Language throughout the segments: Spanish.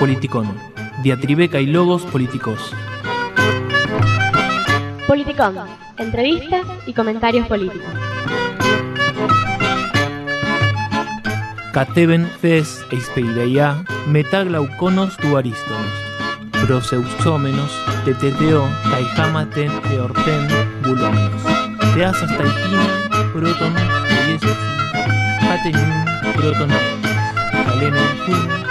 Politicón. Diatribeca y logos políticos. Politicón. Entrevistas y comentarios políticos. Cateben fes eispeireia metaglauconos tu ariston. Proseusómenos teteteo taijamaten eorten bulomenos. Teasas taitina proton yesus hatenun proton alenon kun.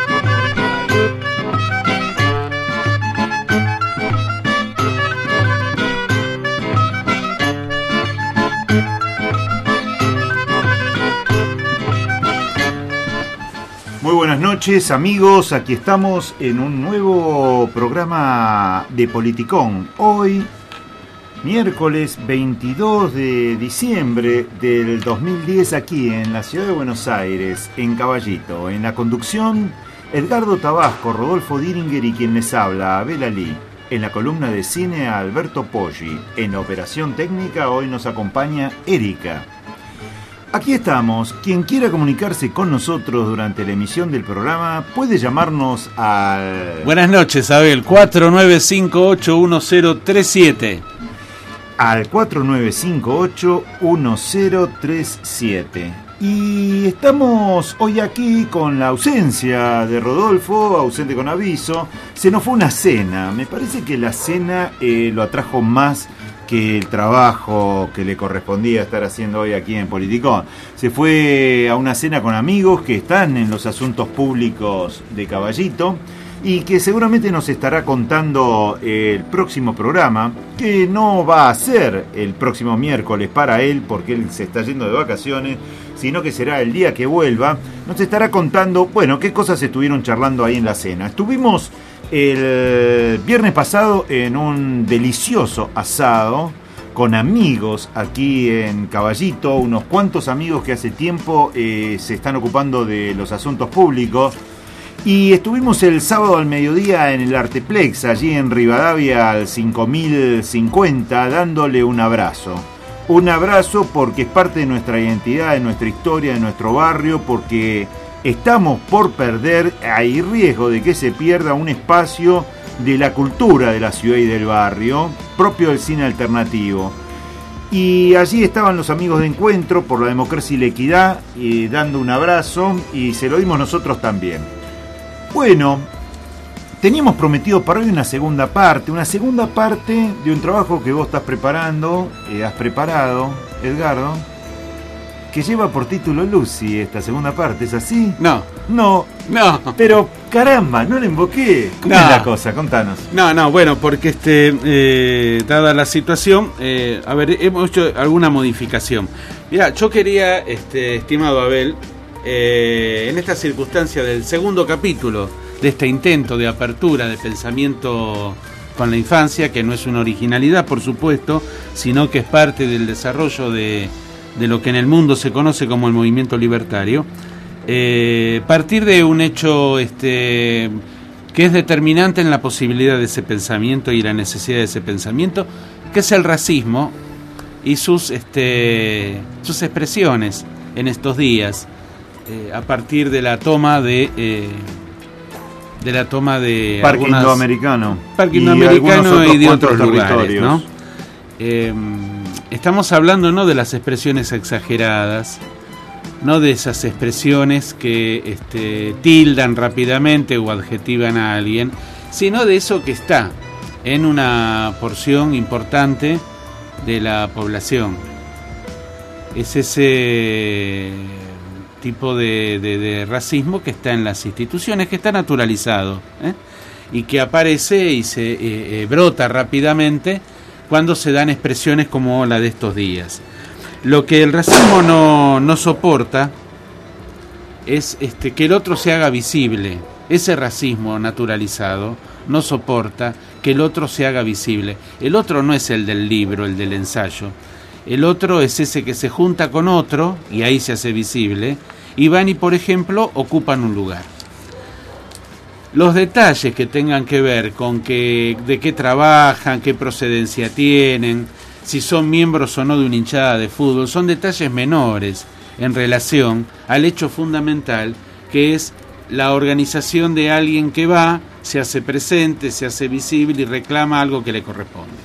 Muy buenas noches, amigos. Aquí estamos en un nuevo programa de Politicón. Hoy, miércoles 22 de diciembre del 2010, aquí en la ciudad de Buenos Aires, en Caballito. En la conducción, Edgardo Tabasco, Rodolfo Diringer y quien les habla, Abel Ali. En la columna de cine, Alberto Poggi. En la operación técnica, hoy nos acompaña Erika. Aquí estamos. Quien quiera comunicarse con nosotros durante la emisión del programa puede llamarnos al... Buenas noches, Abel. 49581037. Al 49581037. Y estamos hoy aquí con la ausencia de Rodolfo, ausente con aviso. Se nos fue una cena. Me parece que la cena lo atrajo más que el trabajo que le correspondía estar haciendo hoy aquí en Politicón. Se fue a una cena con amigos que están en los asuntos públicos de Caballito y que seguramente nos estará contando el próximo programa, que no va a ser el próximo miércoles para él porque él se está yendo de vacaciones, sino que será el día que vuelva. Nos estará contando, bueno, qué cosas estuvieron charlando ahí en la cena. Estuvimos el viernes pasado en un delicioso asado con amigos aquí en Caballito, unos cuantos amigos que hace tiempo se están ocupando de los asuntos públicos, y estuvimos el sábado al mediodía en el Arteplex, allí en Rivadavia al 5050, dándole un abrazo. Un abrazo porque es parte de nuestra identidad, de nuestra historia, de nuestro barrio, porque estamos por perder, hay riesgo de que se pierda un espacio de la cultura de la ciudad y del barrio, propio del cine alternativo. Y allí estaban los amigos de Encuentro por la Democracia y la Equidad, dando un abrazo, y se lo dimos nosotros también. Bueno, teníamos prometido para hoy una segunda parte de un trabajo que vos estás preparando, has preparado, Edgardo, que lleva por título Lucy, esta segunda parte, ¿es así? No. Pero caramba, no le invoqué. ¿Cómo es la cosa? Contanos. No, bueno, porque dada la situación, hemos hecho alguna modificación. Mirá, yo quería, estimado Abel, en esta circunstancia del segundo capítulo de este intento de apertura de pensamiento con la infancia, que no es una originalidad, por supuesto, sino que es parte del desarrollo de lo que en el mundo se conoce como el movimiento libertario, partir de un hecho que es determinante en la posibilidad de ese pensamiento y la necesidad de ese pensamiento, que es el racismo y sus expresiones en estos días, a partir de la toma de Parque Indoamericano y de otros lugares, ¿no? Estamos hablando no de las expresiones exageradas, no de esas expresiones que tildan rápidamente o adjetivan a alguien, sino de eso que está en una porción importante de la población. Es ese tipo de racismo que está en las instituciones, que está naturalizado, y que aparece y se brota rápidamente cuando se dan expresiones como la de estos días. Lo que el racismo no soporta es que el otro se haga visible. Ese racismo naturalizado no soporta que el otro se haga visible. El otro no es el del libro, el del ensayo. El otro es ese que se junta con otro, y ahí se hace visible, y van y, por ejemplo, ocupan un lugar. Los detalles que tengan que ver con de qué trabajan, qué procedencia tienen, si son miembros o no de una hinchada de fútbol, son detalles menores en relación al hecho fundamental, que es la organización de alguien que va, se hace presente, se hace visible y reclama algo que le corresponde.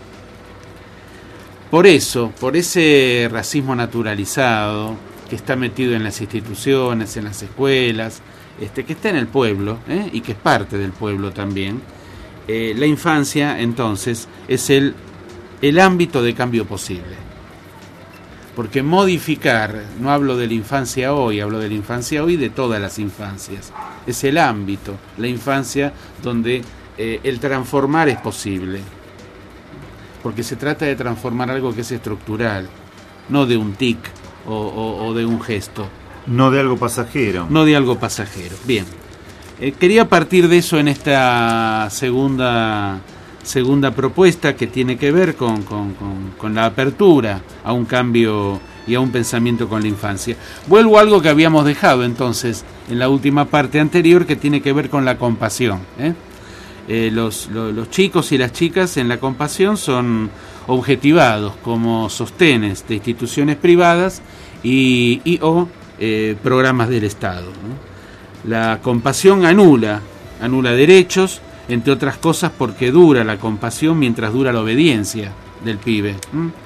Por eso, por ese racismo naturalizado que está metido en las instituciones, en las escuelas, que está en el pueblo, y que es parte del pueblo también, la infancia entonces es el ámbito de cambio posible. Porque modificar, no hablo de la infancia hoy, hablo de la infancia hoy, de todas las infancias. Es el ámbito, la infancia, donde el transformar es posible. Porque se trata de transformar algo que es estructural, no de un tic o de un gesto. No de algo pasajero. No de algo pasajero. Bien. Quería partir de eso en esta segunda propuesta, que tiene que ver con la apertura a un cambio y a un pensamiento con la infancia. Vuelvo a algo que habíamos dejado entonces en la última parte anterior, que tiene que ver con la compasión. Los chicos y las chicas en la compasión son objetivados como sostenes de instituciones privadas o programas del Estado, ¿no? La compasión anula derechos, entre otras cosas porque dura la compasión mientras dura la obediencia del pibe.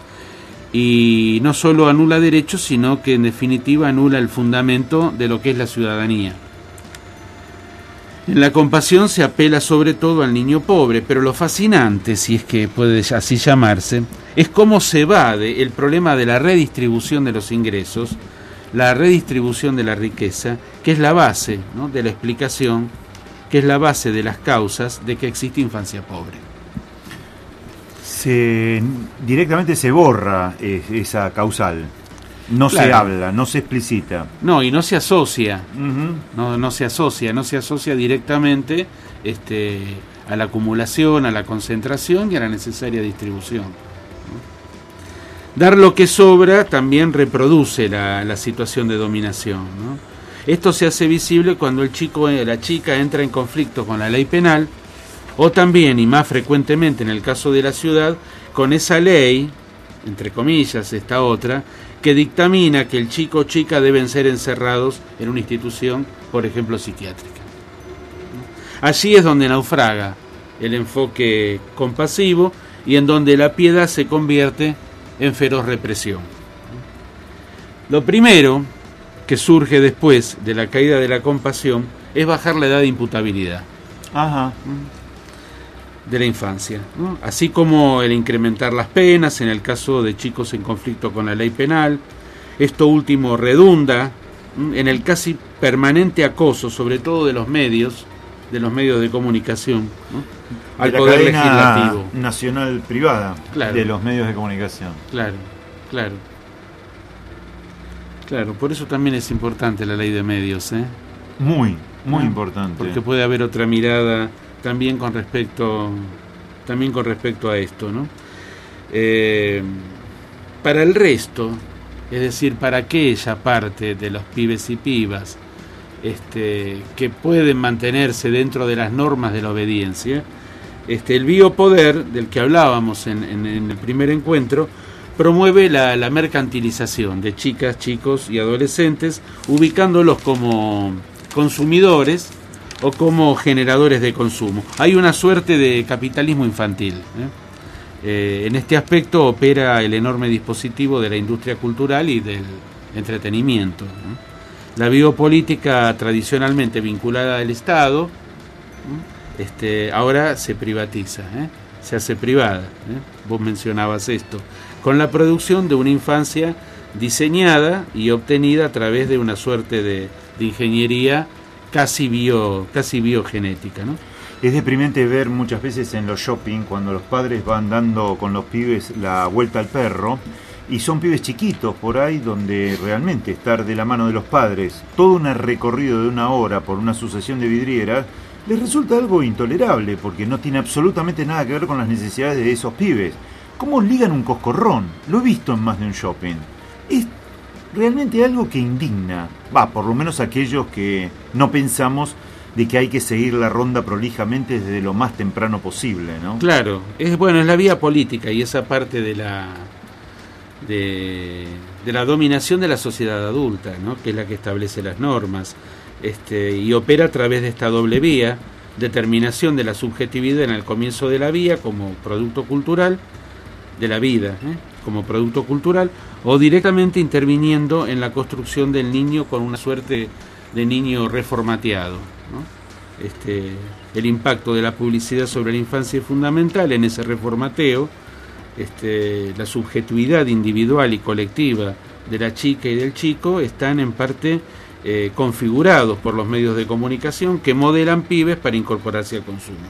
Y no solo anula derechos, sino que en definitiva anula el fundamento de lo que es la ciudadanía. En la compasión se apela sobre todo al niño pobre, pero lo fascinante, si es que puede así llamarse, es cómo se evade el problema de la redistribución de los ingresos, la redistribución de la riqueza, que es la base, ¿no?, de la explicación, que es la base de las causas de que existe infancia pobre. Directamente se borra esa causal. No claro. Se habla, no se explicita. No, y no se asocia. No se asocia directamente a la acumulación, a la concentración y a la necesaria distribución. Dar lo que sobra también reproduce la situación de dominación, ¿no? Esto se hace visible cuando el chico o la chica entra en conflicto con la ley penal, o también, y más frecuentemente en el caso de la ciudad, con esa ley, entre comillas, esta otra, que dictamina que el chico o chica deben ser encerrados en una institución, por ejemplo, psiquiátrica. Allí es donde naufraga el enfoque compasivo y en donde la piedad se convierte en feroz represión. Lo primero que surge después de la caída de la compasión es bajar la edad de imputabilidad. Ajá. De la infancia, ¿no? Así como el incrementar las penas en el caso de chicos en conflicto con la ley penal. Esto último redunda en el casi permanente acoso, sobre todo de los medios de comunicación, ¿no?, al poder legislativo nacional privada, claro, de los medios de comunicación. Claro, por eso también es importante la ley de medios, muy importante, porque puede haber otra mirada también con respecto a esto, ¿no? Para el resto, es decir, para aquella parte de los pibes y pibas que pueden mantenerse dentro de las normas de la obediencia, el biopoder del que hablábamos en el primer encuentro promueve la mercantilización de chicas, chicos y adolescentes, ubicándolos como consumidores o como generadores de consumo. Hay una suerte de capitalismo infantil. En este aspecto opera el enorme dispositivo de la industria cultural y del entretenimiento. La biopolítica tradicionalmente vinculada al Estado, ahora se privatiza, se hace privada. Vos mencionabas esto, con la producción de una infancia diseñada y obtenida a través de una suerte de ingeniería casi biogenética, ¿no? Es deprimente ver muchas veces en los shopping cuando los padres van dando con los pibes la vuelta al perro y son pibes chiquitos por ahí donde realmente estar de la mano de los padres todo un recorrido de 1 hora por una sucesión de vidrieras les resulta algo intolerable porque no tiene absolutamente nada que ver con las necesidades de esos pibes. ¿Cómo ligan un coscorrón? Lo he visto en más de un shopping. Es realmente algo que indigna. Por lo menos aquellos que no pensamos de que hay que seguir la ronda prolijamente desde lo más temprano posible, ¿no? Claro, es la vía política y esa parte de de la dominación de la sociedad adulta, ¿no? Que es la que establece las normas, y opera a través de esta doble vía: determinación de la subjetividad en el comienzo de la vía como producto cultural de la vida, como producto cultural, o directamente interviniendo en la construcción del niño con una suerte de niño reformateado, ¿no? El impacto de la publicidad sobre la infancia es fundamental en ese reformateo. La subjetividad individual y colectiva de la chica y del chico están en parte configurados por los medios de comunicación que modelan pibes para incorporarse al consumo.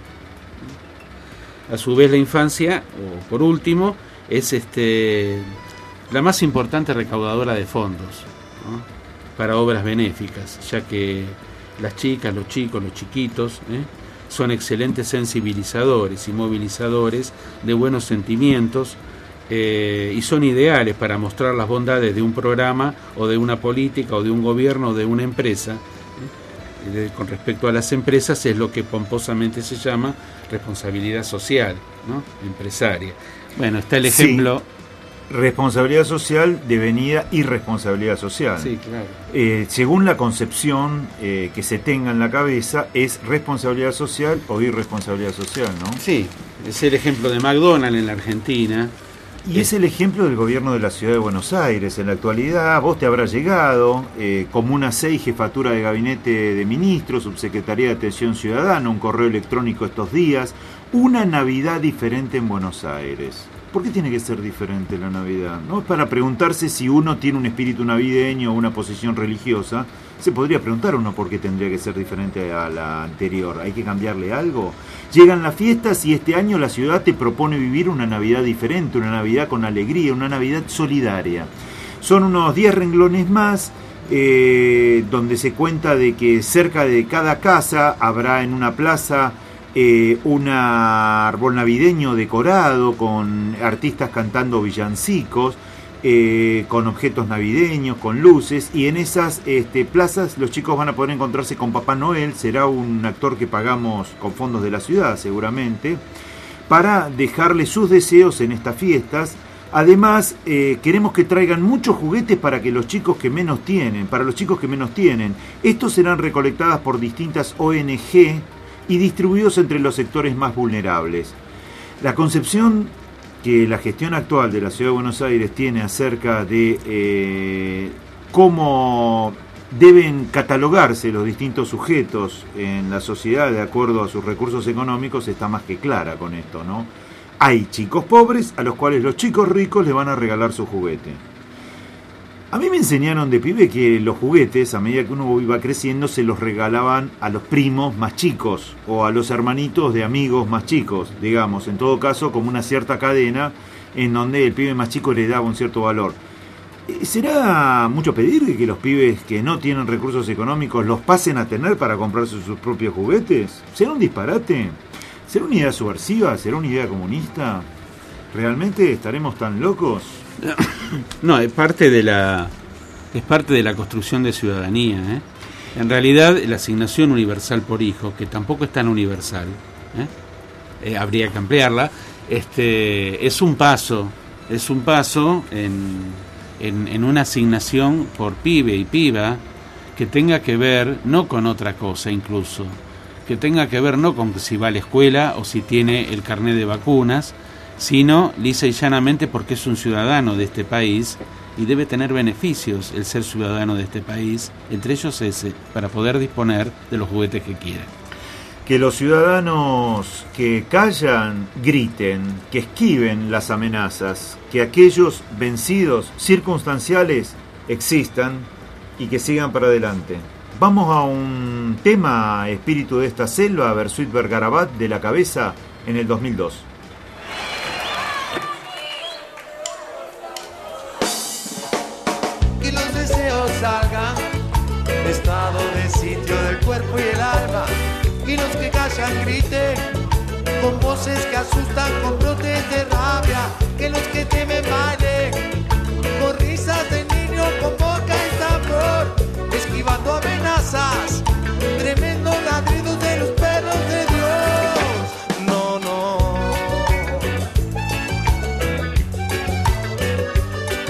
A su vez, la infancia, o por último, es la más importante recaudadora de fondos, ¿no? Para obras benéficas, ya que las chicas, los chicos, los chiquitos son excelentes sensibilizadores y movilizadores de buenos sentimientos, y son ideales para mostrar las bondades de un programa o de una política o de un gobierno o de una empresa. Con respecto a las empresas, es lo que pomposamente se llama responsabilidad social, ¿no? Empresaria. Bueno, está el ejemplo. Sí. Responsabilidad social devenida irresponsabilidad social. Sí, claro. Según la concepción que se tenga en la cabeza, es responsabilidad social o irresponsabilidad social, ¿no? Sí, es el ejemplo de McDonald's en la Argentina. Y es el ejemplo del gobierno de la Ciudad de Buenos Aires. En la actualidad, vos te habrás llegado, Comuna 6, Jefatura de Gabinete de Ministros, Subsecretaría de Atención Ciudadana, un correo electrónico estos días, una Navidad diferente en Buenos Aires. ¿Por qué tiene que ser diferente la Navidad? ¿No? Para preguntarse si uno tiene un espíritu navideño o una posición religiosa, se podría preguntar uno por qué tendría que ser diferente a la anterior. ¿Hay que cambiarle algo? Llegan las fiestas y este año la ciudad te propone vivir una Navidad diferente, una Navidad con alegría, una Navidad solidaria. Son unos 10 renglones más, donde se cuenta de que cerca de cada casa habrá en una plaza un árbol navideño decorado con artistas cantando villancicos, con objetos navideños, con luces, y en esas plazas los chicos van a poder encontrarse con Papá Noel. Será un actor que pagamos con fondos de la ciudad seguramente, para dejarle sus deseos en estas fiestas. Además, queremos que traigan muchos juguetes para que los chicos que menos tienen, para los chicos que menos tienen. Estos serán recolectados por distintas ONG y distribuidos entre los sectores más vulnerables. La concepción que la gestión actual de la Ciudad de Buenos Aires tiene acerca de cómo deben catalogarse los distintos sujetos en la sociedad de acuerdo a sus recursos económicos está más que clara con esto, ¿no? Hay chicos pobres a los cuales los chicos ricos le van a regalar su juguete. A mí me enseñaron de pibe que los juguetes, a medida que uno iba creciendo, se los regalaban a los primos más chicos o a los hermanitos de amigos más chicos, digamos, en todo caso como una cierta cadena en donde el pibe más chico le daba un cierto valor. ¿Será mucho pedir que los pibes que no tienen recursos económicos los pasen a tener para comprarse sus propios juguetes? ¿Será un disparate? ¿Será una idea subversiva? ¿Será una idea comunista? ¿Realmente estaremos tan locos? No, es parte de la construcción de ciudadanía, En realidad, la asignación universal por hijo, que tampoco es tan universal, habría que ampliarla, es un paso en una asignación por pibe y piba que tenga que ver no con otra cosa, incluso que tenga que ver no con si va a la escuela o si tiene el carnet de vacunas, sino lisa y llanamente porque es un ciudadano de este país y debe tener beneficios el ser ciudadano de este país, entre ellos ese, para poder disponer de los juguetes que quiera. Que los ciudadanos que callan griten, que esquiven las amenazas, que aquellos vencidos circunstanciales existan y que sigan para adelante. Vamos a un tema, Espíritu de esta selva, Bersuit Vergarabat, de La Cabeza, en el 2002. Y los deseos salgan de estado de sitio del cuerpo y el alma, y los que callan griten con voces que asustan, con brotes de rabia, que los que temen bailen con risas de niño, con boca y tambor, esquivando amenazas, tremendos ladridos de los perros de Dios. No, no.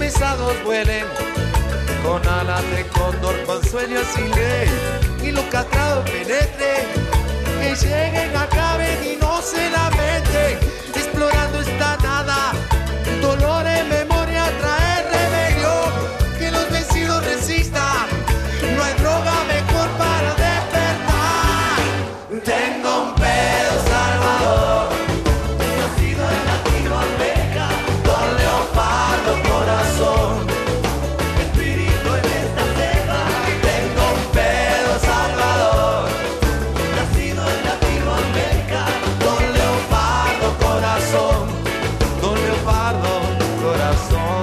pesados vuelen con alas de cóndor, con sueños sin ley, y los castrados penetren, que lleguen, acaben y no se lamenten, explorando esta nada, dolor en memoria trae rebelión, que los vencidos resistan, no hay droga mejor para despertar. Tengo un pedo salvador, nacido en Latinoamérica, con leopardo corazón, espíritu en esta selva. Tengo un pedo salvador, nacido en Latinoamérica, con leopardo corazón, con leopardo corazón.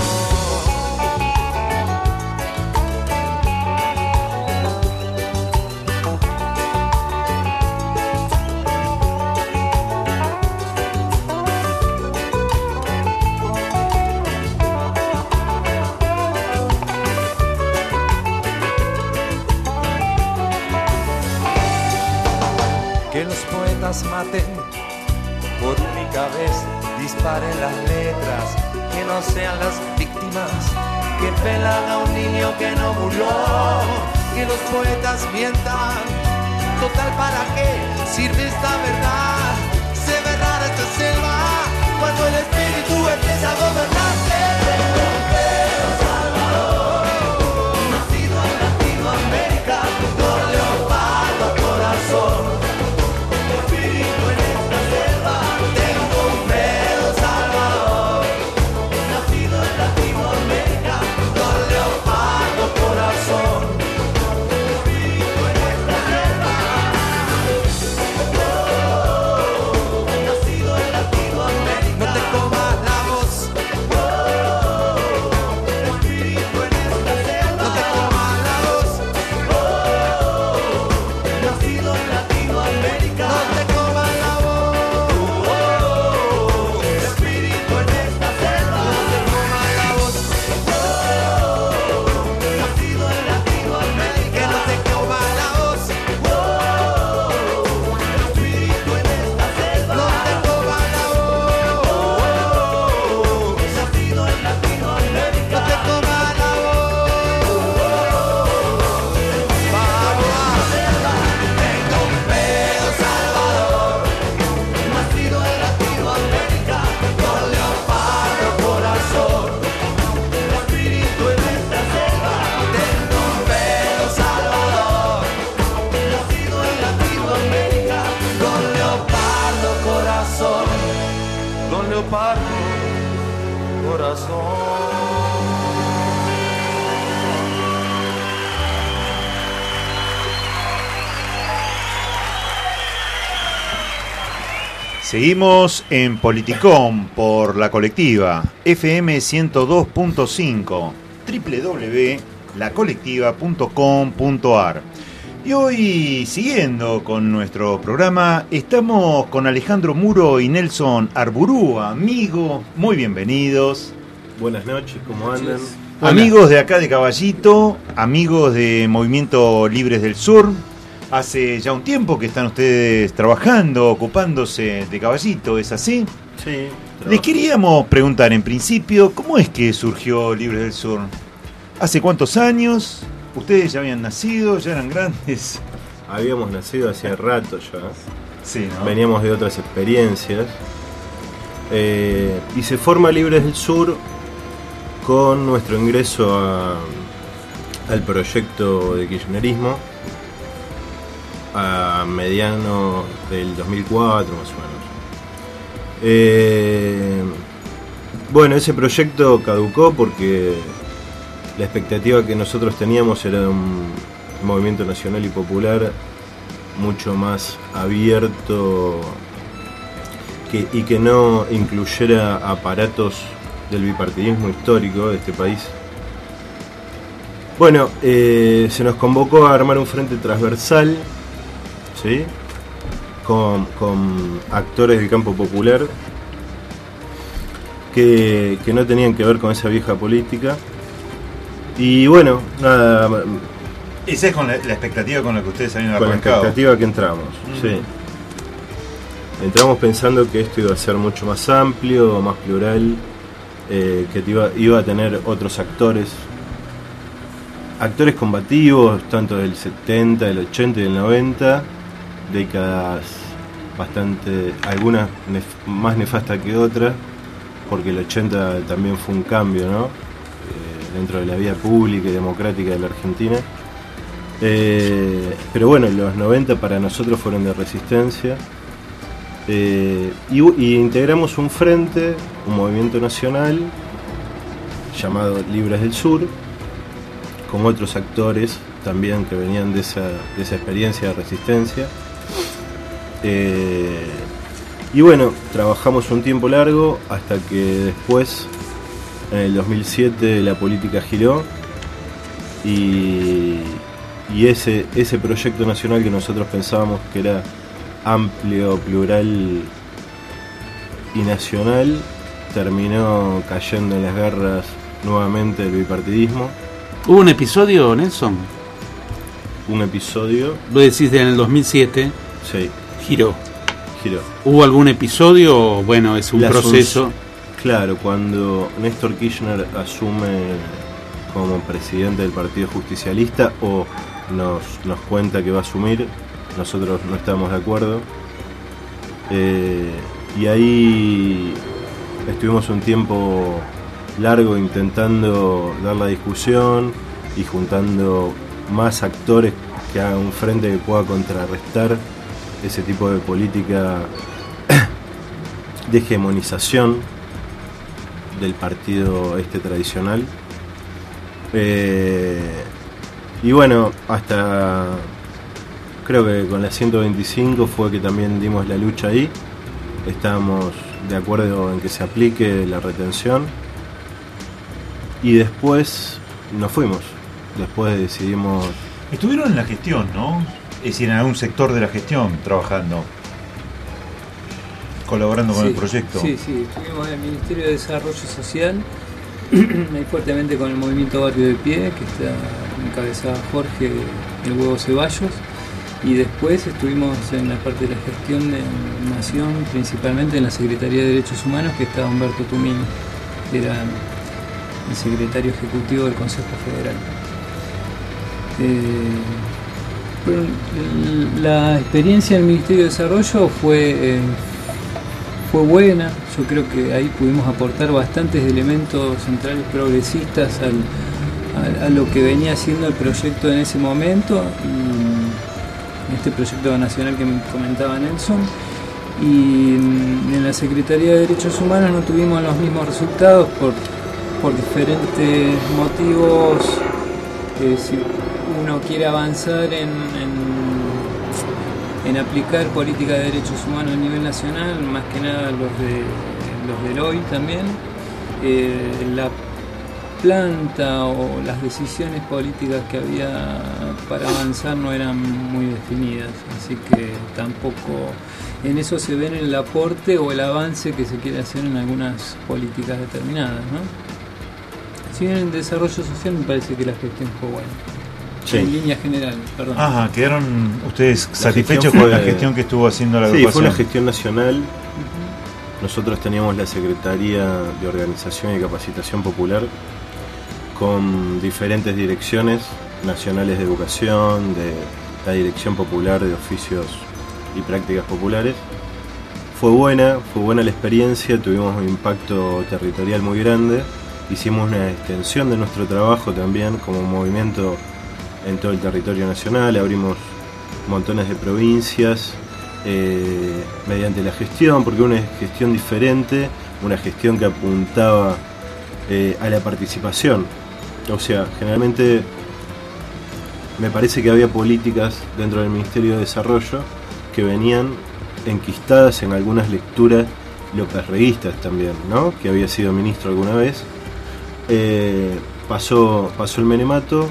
Que los poetas maten por única vez, disparen las letras, que no sean las víctimas, que pelan a un niño que no murió, que los poetas mientan, total para qué sirve esta verdad, se ve rara esta selva, cuando el espíritu empieza a gobernarte. Pero Salvador, nacido en Latinoamérica, con leopardo corazón, espíritu en esta selva. Tengo un pedo Salvador, nacido en Latinoamérica, con leopardo corazón, espíritu en esta selva. Nacido en Latinoamérica, no te comas la voz, espíritu en esta selva. No te comas la voz, nacido en Latinoamérica. No te comas la voz, espíritu en esta selva. No te comas la voz, nacido en Latinoamérica. Que no te comas la voz, espíritu en esta selva. No te comas la voz, nacido en Latinoamérica. No te comas la voz, vamos a selva. Tengo un pedo Salvador, nacido en Latinoamérica, con leopardo corazón, espíritu en esta selva. Tengo un pedo Salvador, nacido en Latinoamérica, con leopardo corazón, con leopardo corazón. Seguimos en Politicón por la colectiva FM 102.5 www.lacolectiva.com.ar. Y hoy, siguiendo con nuestro programa, estamos con Alejandro Muro y Nelson Arburúa, amigos, muy bienvenidos. Buenas noches, ¿cómo andan? Hola. Amigos de acá de Caballito, amigos de Movimiento Libres del Sur. Hace ya un tiempo que están ustedes trabajando, ocupándose de Caballito, ¿es así? Sí. Les queríamos preguntar en principio, ¿cómo es que surgió Libres del Sur? ¿Hace cuántos años? ¿Ustedes ya habían nacido? ¿Ya eran grandes? Habíamos nacido hace rato ya. Sí, ¿no? Veníamos de otras experiencias. Y se forma Libres del Sur con nuestro ingreso al proyecto de kirchnerismo a medianos del 2004 más o menos. Bueno, ese proyecto caducó porque la expectativa que nosotros teníamos era de un movimiento nacional y popular mucho más abierto y que no incluyera aparatos del bipartidismo histórico de este país. Bueno, se nos convocó a armar un frente transversal, ¿sí? con actores del campo popular que no tenían que ver con esa vieja política. Y bueno, nada. Esa es con la expectativa con la que ustedes habían con arrancado. la expectativa que entramos, sí. Entramos pensando que esto iba a ser mucho más amplio, más plural, que iba a tener otros actores combativos, tanto del 70, del 80 y del 90, décadas bastante, algunas más nefastas que otras, porque el 80 también fue un cambio, ¿no? Dentro de la vida pública y democrática de la Argentina. Pero bueno, los 90 para nosotros fueron de resistencia. Y integramos un frente, un movimiento nacional llamado Libres del Sur, con otros actores también que venían de esa experiencia de resistencia. Y bueno, trabajamos un tiempo largo hasta que después, en el 2007, la política giró y ese proyecto nacional que nosotros pensábamos que era amplio, plural y nacional, terminó cayendo en las garras nuevamente del bipartidismo. ¿Hubo un episodio, Nelson? Un episodio. Lo decís en el 2007. Sí. Giró. Giró. ¿Hubo algún episodio? Bueno, es un proceso. Claro, cuando Néstor Kirchner asume como presidente del Partido Justicialista, o nos cuenta que va a asumir, nosotros no estamos de acuerdo. Y ahí estuvimos un tiempo largo intentando dar la discusión y juntando más actores que hagan un frente que pueda contrarrestar ese tipo de política de hegemonización del partido tradicional. Y bueno, hasta creo que con la 125 fue que también dimos la lucha ahí. Estábamos de acuerdo en que se aplique la retención. Y después nos fuimos. Después decidimos... Estuvieron en la gestión, ¿no? Es decir, en algún sector de la gestión trabajando, colaborando con el proyecto. Sí, estuvimos en el Ministerio de Desarrollo Social, muy fuertemente con el movimiento Barrio de Pie, que está encabezado Jorge El Huevo Ceballos, y después estuvimos en la parte de la gestión de Nación, principalmente en la Secretaría de Derechos Humanos, que estaba Humberto Tumín, que era el secretario ejecutivo del Consejo Federal. La experiencia en el Ministerio de Desarrollo fue buena. Yo creo que ahí pudimos aportar bastantes elementos centrales progresistas a lo que venía haciendo el proyecto en ese momento, y este proyecto nacional que me comentaba Nelson. Y en la Secretaría de Derechos Humanos no tuvimos los mismos resultados por diferentes motivos. Si uno quiere avanzar en aplicar políticas de derechos humanos a nivel nacional, más que nada los del hoy también, la planta o las decisiones políticas que había para avanzar no eran muy definidas, así que tampoco en eso se ven el aporte o el avance que se quiere hacer en algunas políticas determinadas, ¿no? Si bien en desarrollo social me parece que la gestión fue buena. Sí. En línea general, perdón. Ajá, ¿quedaron ustedes satisfechos con la gestión que estuvo haciendo la agrupación? Sí, fue una gestión nacional. Nosotros teníamos la Secretaría de Organización y Capacitación Popular con diferentes direcciones nacionales de educación, de la Dirección Popular de Oficios y Prácticas Populares. Fue buena la experiencia, tuvimos un impacto territorial muy grande. Hicimos una extensión de nuestro trabajo también como movimiento en todo el territorio nacional, abrimos montones de provincias mediante la gestión, porque una gestión diferente, una gestión que apuntaba a la participación. O sea, generalmente me parece que había políticas dentro del Ministerio de Desarrollo que venían enquistadas en algunas lecturas lópezreguistas también, ¿no? Que había sido ministro alguna vez. Pasó el menemato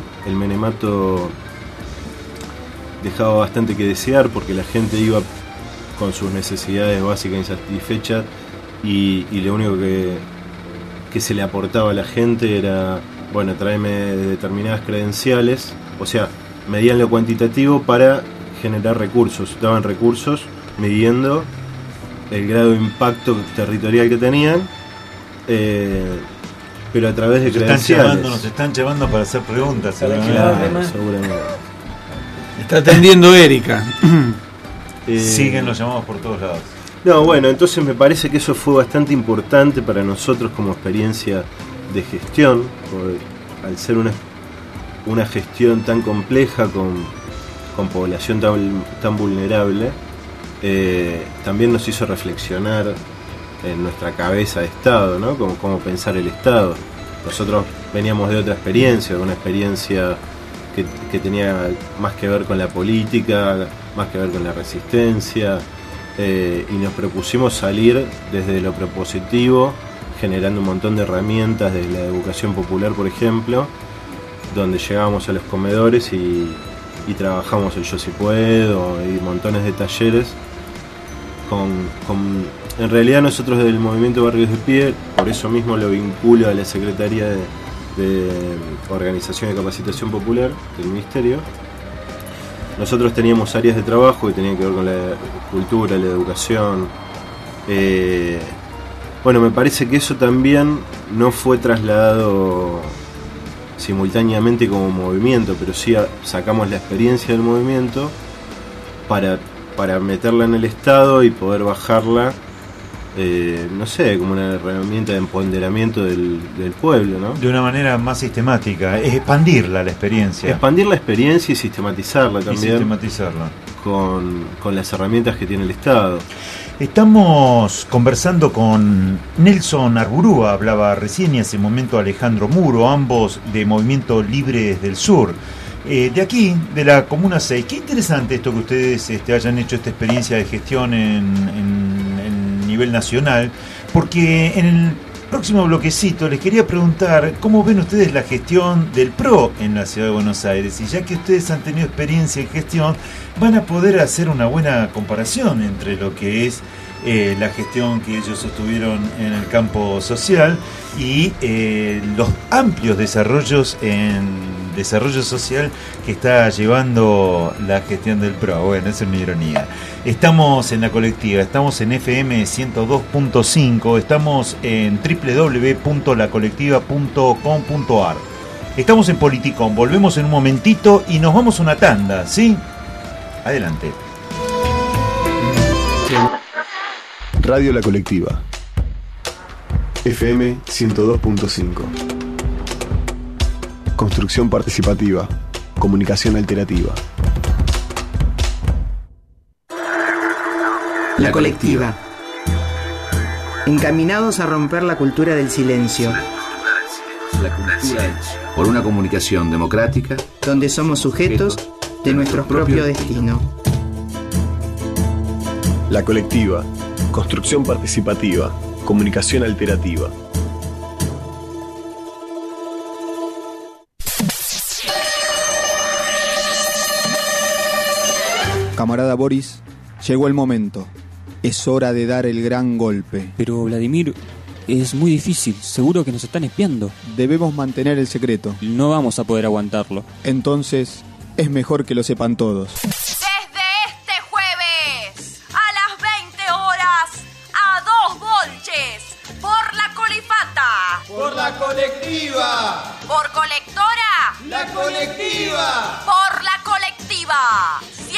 dejaba bastante que desear porque la gente iba con sus necesidades básicas insatisfechas y lo único que se le aportaba a la gente era, bueno, tráeme determinadas credenciales, o sea, medían lo cuantitativo para generar recursos, daban recursos midiendo el grado de impacto territorial que tenían pero a través de credenciales. Nos están llamando para hacer preguntas. Seguramente. Está atendiendo Erika. Siguen los llamados por todos lados. No, bueno, entonces me parece que eso fue bastante importante para nosotros como experiencia de gestión, al ser una gestión tan compleja con población tan vulnerable, también nos hizo reflexionar en nuestra cabeza de Estado, ¿no? Cómo pensar el Estado. Nosotros veníamos de otra experiencia, de una experiencia que tenía más que ver con la política, más que ver con la resistencia, y nos propusimos salir desde lo propositivo, generando un montón de herramientas de la educación popular, por ejemplo, donde llegábamos a los comedores y trabajamos el Yo Si Puedo y montones de talleres en realidad nosotros del Movimiento Barrios de Pie, por eso mismo lo vinculo a la Secretaría de Organización y Capacitación Popular del Ministerio. Nosotros teníamos áreas de trabajo que tenían que ver con la cultura, la educación. Bueno, me parece que eso también no fue trasladado simultáneamente como movimiento, pero sí sacamos la experiencia del movimiento para meterla en el Estado y poder bajarla, no sé, como una herramienta de empoderamiento del pueblo, ¿no? De una manera más sistemática, es expandirla la experiencia. Expandir la experiencia y sistematizarla también. Y sistematizarla. Con las herramientas que tiene el Estado. Estamos conversando con Nelson Arburúa, hablaba recién, y hace un momento Alejandro Muro, ambos de Movimiento Libres del Sur. De aquí, de la Comuna 6, qué interesante esto que ustedes hayan hecho esta experiencia de gestión en nivel nacional, porque en el próximo bloquecito les quería preguntar cómo ven ustedes la gestión del PRO en la Ciudad de Buenos Aires, y ya que ustedes han tenido experiencia en gestión, van a poder hacer una buena comparación entre lo que es la gestión que ellos sostuvieron en el campo social y los amplios desarrollos en desarrollo social que está llevando la gestión del PRO. Bueno, eso es una ironía. Estamos en La Colectiva, estamos en FM 102.5, estamos en www.lacolectiva.com.ar. Estamos en Politicón, volvemos en un momentito y nos vamos a una tanda, ¿sí? Adelante. Radio La Colectiva, FM 102.5. Construcción participativa, comunicación alternativa. La Colectiva. Encaminados a romper la cultura del silencio. La cultura por una comunicación democrática, donde somos sujetos de nuestro propio destino. La Colectiva. Construcción participativa, comunicación alternativa. Camarada Boris, llegó el momento. Es hora de dar el gran golpe. Pero Vladimir, es muy difícil. Seguro que nos están espiando. Debemos mantener el secreto. No vamos a poder aguantarlo. Entonces, es mejor que lo sepan todos. Por la colectiva. Por colectora. La colectiva. Por la colectiva.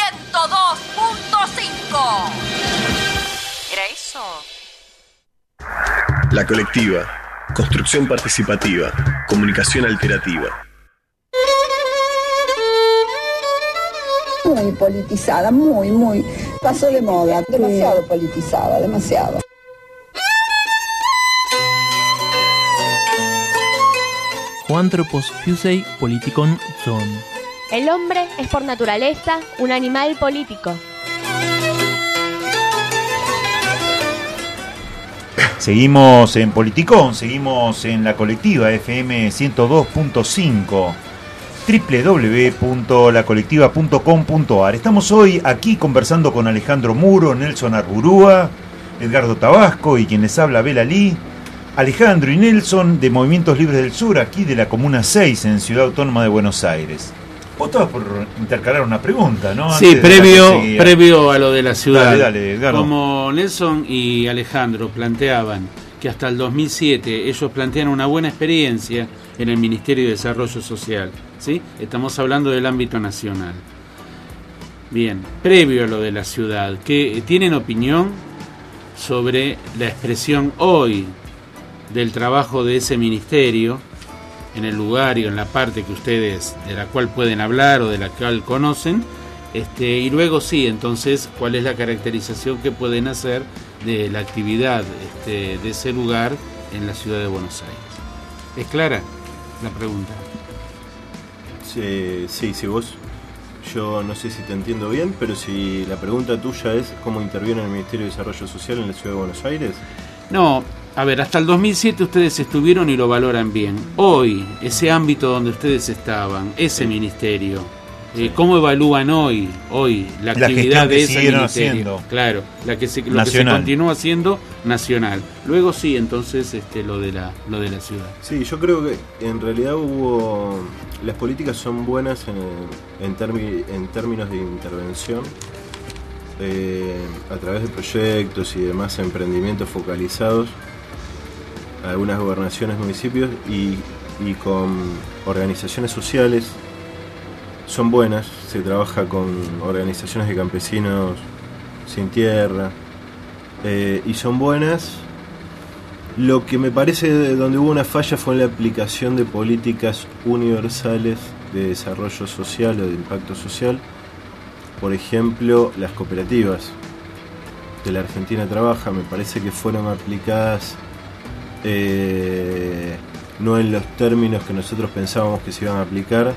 102.5. ¿Era eso? La Colectiva. Construcción participativa. Comunicación alternativa. Muy politizada, muy. Pasó de moda. Demasiado politizada, demasiado. Juantropos Fusei Politicon Son. El hombre es por naturaleza un animal político. Seguimos en Politicón, seguimos en La Colectiva, FM 102.5, www.lacolectiva.com.ar. Estamos hoy aquí conversando con Alejandro Muro, Nelson Arburúa, Edgardo Tabasco y quien les habla, Bela Lee. Alejandro y Nelson de Movimientos Libres del Sur, aquí de la Comuna 6 en Ciudad Autónoma de Buenos Aires. Vos estabas por intercalar una pregunta, ¿no? Sí, previo a lo de la ciudad. Dale, Edgardo. Como Nelson y Alejandro planteaban que hasta el 2007 ellos plantean una buena experiencia en el Ministerio de Desarrollo Social, ¿sí? Estamos hablando del ámbito nacional. Bien, previo a lo de la ciudad, ¿qué tienen opinión sobre la expresión hoy del trabajo de ese ministerio en el lugar y en la parte que ustedes, de la cual pueden hablar o de la cual conocen? Y luego sí, entonces, ¿cuál es la caracterización que pueden hacer de la actividad de ese lugar en la ciudad de Buenos Aires? ¿Es clara la pregunta? Sí, vos, yo no sé si te entiendo bien, pero si la pregunta tuya es cómo interviene el Ministerio de Desarrollo Social en la ciudad de Buenos Aires. No, a ver, hasta el 2007 ustedes estuvieron y lo valoran bien. Hoy, ese ámbito donde ustedes estaban, ese ministerio, ¿cómo evalúan hoy la actividad de ese ministerio? Haciendo. Claro, lo que se continúa haciendo nacional. Luego sí, entonces lo de la ciudad. Sí, yo creo que en realidad las políticas son buenas en términos de intervención a través de proyectos y demás emprendimientos focalizados a algunas gobernaciones, municipios y con organizaciones sociales. Son buenas, se trabaja con organizaciones de campesinos sin tierra y son buenas. Lo que me parece donde hubo una falla fue en la aplicación de políticas universales de desarrollo social o de impacto social. Por ejemplo, las cooperativas de la Argentina Trabaja me parece que fueron aplicadas no en los términos que nosotros pensábamos que se iban a aplicar,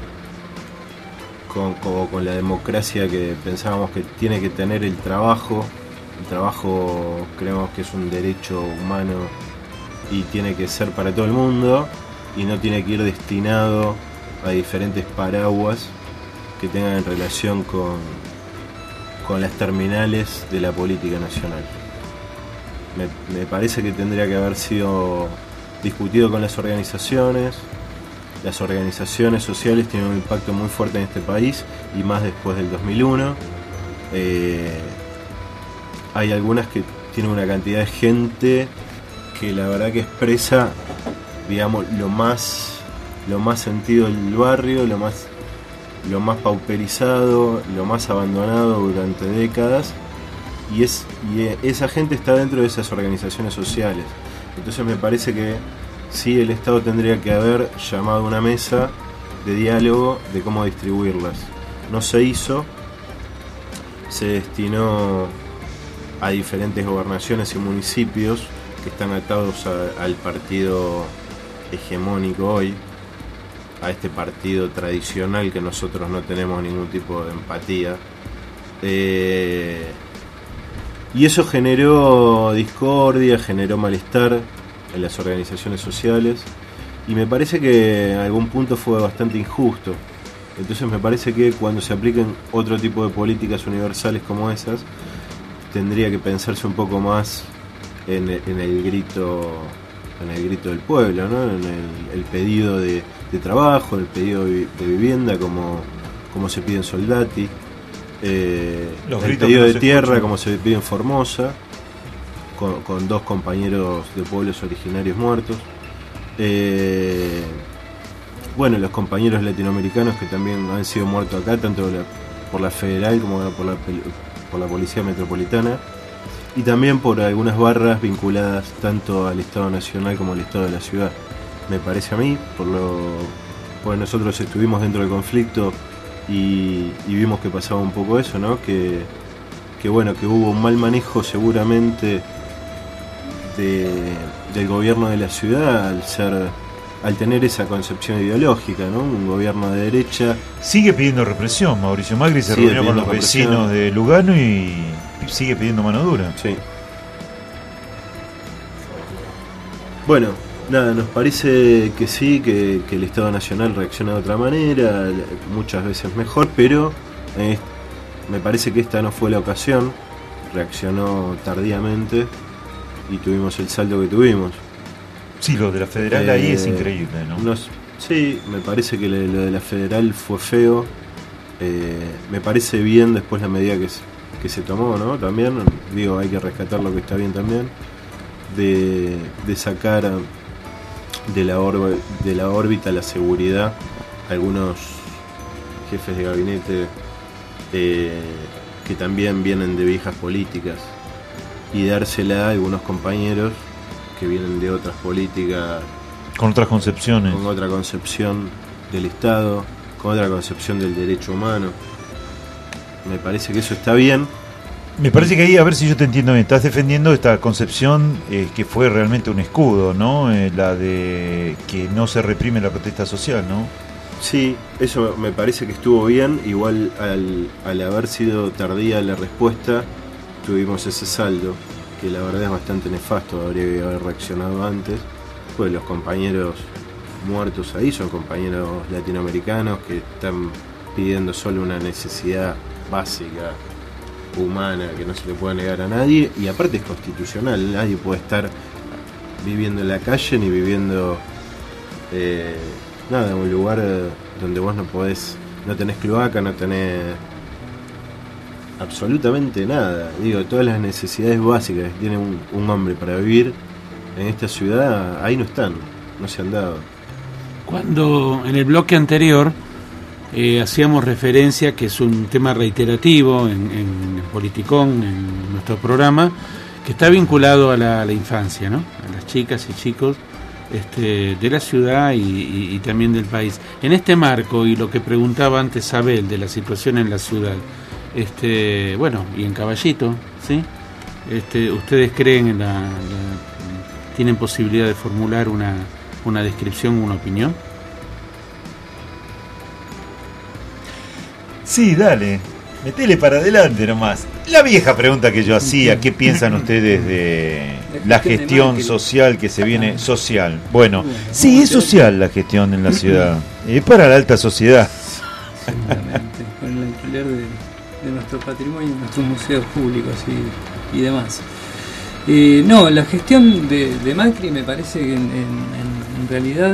con la democracia que pensábamos que tiene que tener el trabajo. El trabajo creemos que es un derecho humano y tiene que ser para todo el mundo y no tiene que ir destinado a diferentes paraguas que tengan en relación con las terminales de la política nacional. Me parece que tendría que haber sido discutido con las organizaciones. Las organizaciones sociales tienen un impacto muy fuerte en este país y más después del 2001. Hay algunas que tienen una cantidad de gente que la verdad que expresa, digamos, lo más sentido del barrio, lo más pauperizado, lo más abandonado durante décadas, y esa gente está dentro de esas organizaciones sociales. Entonces me parece que sí, el Estado tendría que haber llamado a una mesa de diálogo de cómo distribuirlas. No se hizo, se destinó a diferentes gobernaciones y municipios que están atados al partido hegemónico hoy, a este partido tradicional que nosotros no tenemos ningún tipo de empatía. Y eso generó discordia, generó malestar en las organizaciones sociales, y me parece que en algún punto fue bastante injusto. Entonces me parece que cuando se apliquen otro tipo de políticas universales como esas, tendría que pensarse un poco más en el grito del pueblo, ¿no? En el pedido de trabajo, el pedido de vivienda como se pide en Soldati, el pedido de tierra como se pide en Formosa, con 2 compañeros de pueblos originarios muertos. Bueno, los compañeros latinoamericanos que también han sido muertos acá, tanto por la federal como por la policía metropolitana, y también por algunas barras vinculadas tanto al Estado Nacional como al Estado de la ciudad. Me parece a mí, porque nosotros estuvimos dentro del conflicto y vimos que pasaba un poco eso, ¿no? Que bueno, que hubo un mal manejo seguramente del gobierno de la ciudad al tener esa concepción ideológica, ¿no? Un gobierno de derecha. Sigue pidiendo represión. Mauricio Macri se reunió con los vecinos de Lugano y sigue pidiendo mano dura. Sí. Bueno, nada, nos parece que sí, que el Estado Nacional reacciona de otra manera, muchas veces mejor, pero me parece que esta no fue la ocasión. Reaccionó tardíamente y tuvimos el saldo que tuvimos. Sí, lo de la federal ahí es increíble, ¿no? Sí, me parece que lo de la federal fue feo. Me parece bien después la medida que se tomó, ¿no? También, digo, hay que rescatar lo que está bien también. de sacar de la órbita la seguridad a algunos jefes de gabinete que también vienen de viejas políticas, y dársela a algunos compañeros que vienen de otras políticas, con otras concepciones, con otra concepción del Estado, con otra concepción del derecho humano. Me parece que eso está bien. Me parece que ahí, a ver si yo te entiendo bien, estás defendiendo esta concepción que fue realmente un escudo, ¿no? La de que no se reprime la protesta social, ¿no? Sí, eso me parece que estuvo bien. Igual al haber sido tardía la respuesta, tuvimos ese saldo, que la verdad es bastante nefasto. Habría que haber reaccionado antes, pues los compañeros muertos ahí son compañeros latinoamericanos que están pidiendo solo una necesidad básica, humana, que no se le puede negar a nadie, y aparte es constitucional. Nadie puede estar viviendo en la calle ni viviendo en un lugar donde vos no tenés cloaca, no tenés absolutamente nada. Digo, todas las necesidades básicas que tiene un hombre para vivir en esta ciudad, ahí no están, no se han dado. Cuando en el bloque anterior hacíamos referencia, que es un tema reiterativo en Politicón, en nuestro programa, que está vinculado a la infancia, ¿no? A las chicas y chicos de la ciudad y también del país. En este marco, y lo que preguntaba antes Abel de la situación en la ciudad, bueno, y en Caballito, ¿sí? ¿Ustedes creen tienen posibilidad de formular una descripción, una opinión? Sí, dale, metele para adelante nomás. La vieja pregunta que yo hacía, ¿qué piensan ustedes de la gestión social que se viene social? Bueno, sí, es social la gestión en la ciudad, es para la alta sociedad. Seguramente, con el alquiler de nuestro patrimonio, nuestros museos públicos y demás. No, la gestión de Macri me parece que en realidad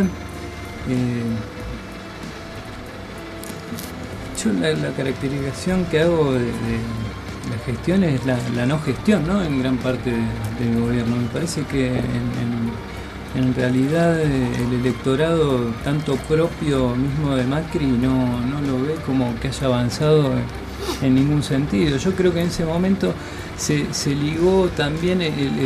yo la caracterización que hago de la gestión es la no gestión, ¿no? En gran parte del gobierno. Me parece que en realidad el electorado, tanto propio mismo de Macri, no lo ve como que haya avanzado en ningún sentido. Yo creo que en ese momento se ligó también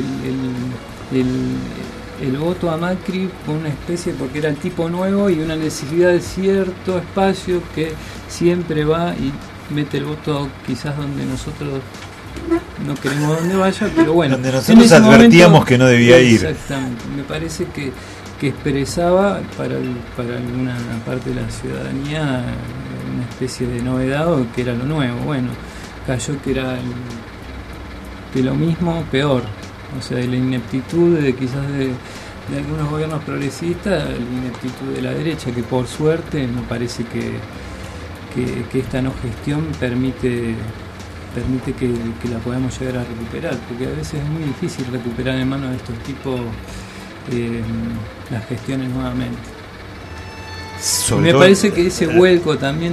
el voto a Macri con una especie, porque era el tipo nuevo y una necesidad de cierto espacio que siempre va y mete el voto quizás donde nosotros no queremos donde vaya, pero bueno, donde nosotros advertíamos momento, que no debía ir. Exactamente, me parece que expresaba para alguna parte de la ciudadanía una especie de novedad, o que era lo nuevo. Bueno, cayó que era de lo mismo peor, o sea, de la ineptitud quizás de algunos gobiernos progresistas, la ineptitud de la derecha, que por suerte me parece que esta no gestión permite que la podamos llegar a recuperar, porque a veces es muy difícil recuperar en manos de estos tipos las gestiones nuevamente. Me parece que ese vuelco también